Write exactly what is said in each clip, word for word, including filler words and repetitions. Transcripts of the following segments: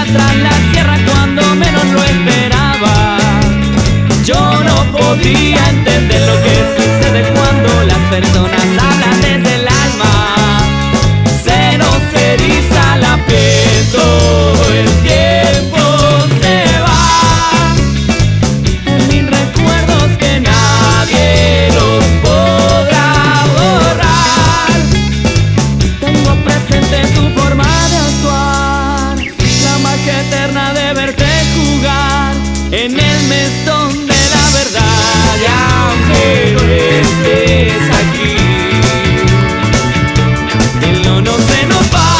tras la sierra cuando menos lo esperaba. Yo no podía entender lo que sucede cuando las personas hablan desde el alma. Se nos eriza la piel, todo el tiempo se va. En mil recuerdos que nadie los podrá borrar. Tengo presente tu forma de actuar, la magia eterna de verte jugar en el mesón de la verdad. Y aunque no estés aquí, el no no se nos va.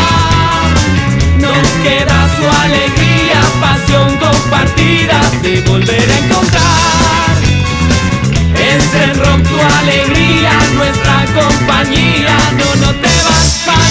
Nos queda su alegría, pasión compartida de volver a encontrar. Es el rock tu alegría, nuestra compañía. No, no te vas, vas.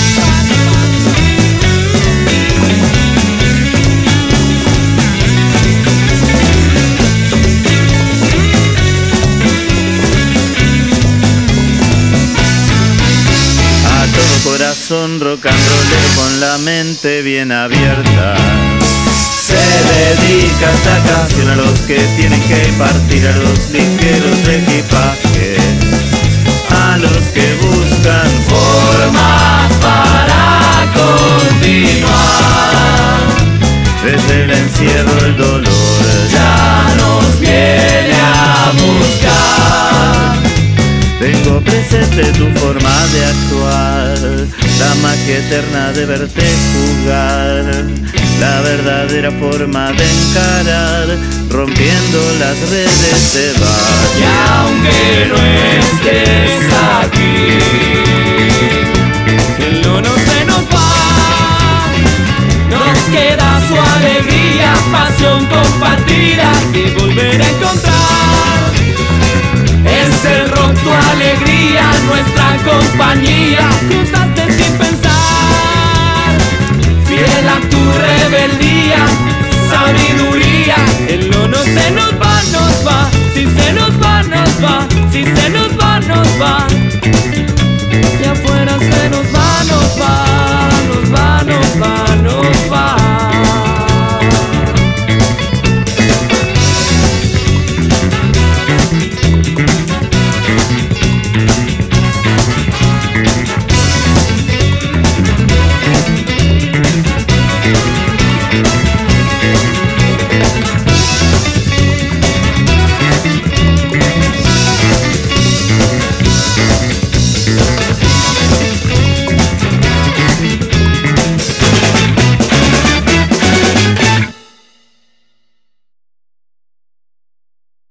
Corazón rock and rollero con la mente bien abierta. Se dedica esta canción a los que tienen que partir, a los ligeros de equipaje, a los que buscan formas para continuar. Desde el encierro el dolor ya nos viene a buscar. Tengo presente tu forma de actuar, la magia eterna de verte jugar, la verdadera forma de encarar, rompiendo las redes se va. Y aunque no estés aquí, el no no se nos va. Nos queda su alegría, pasión compartida de volver a encontrar. Es el rock tu alegría, nuestra compañía. Cruzaste sin pensar, fiel a tu rebeldía, sabiduría. El no no se nos va, nos va. Si se nos va, nos va. Si se nos va, nos va.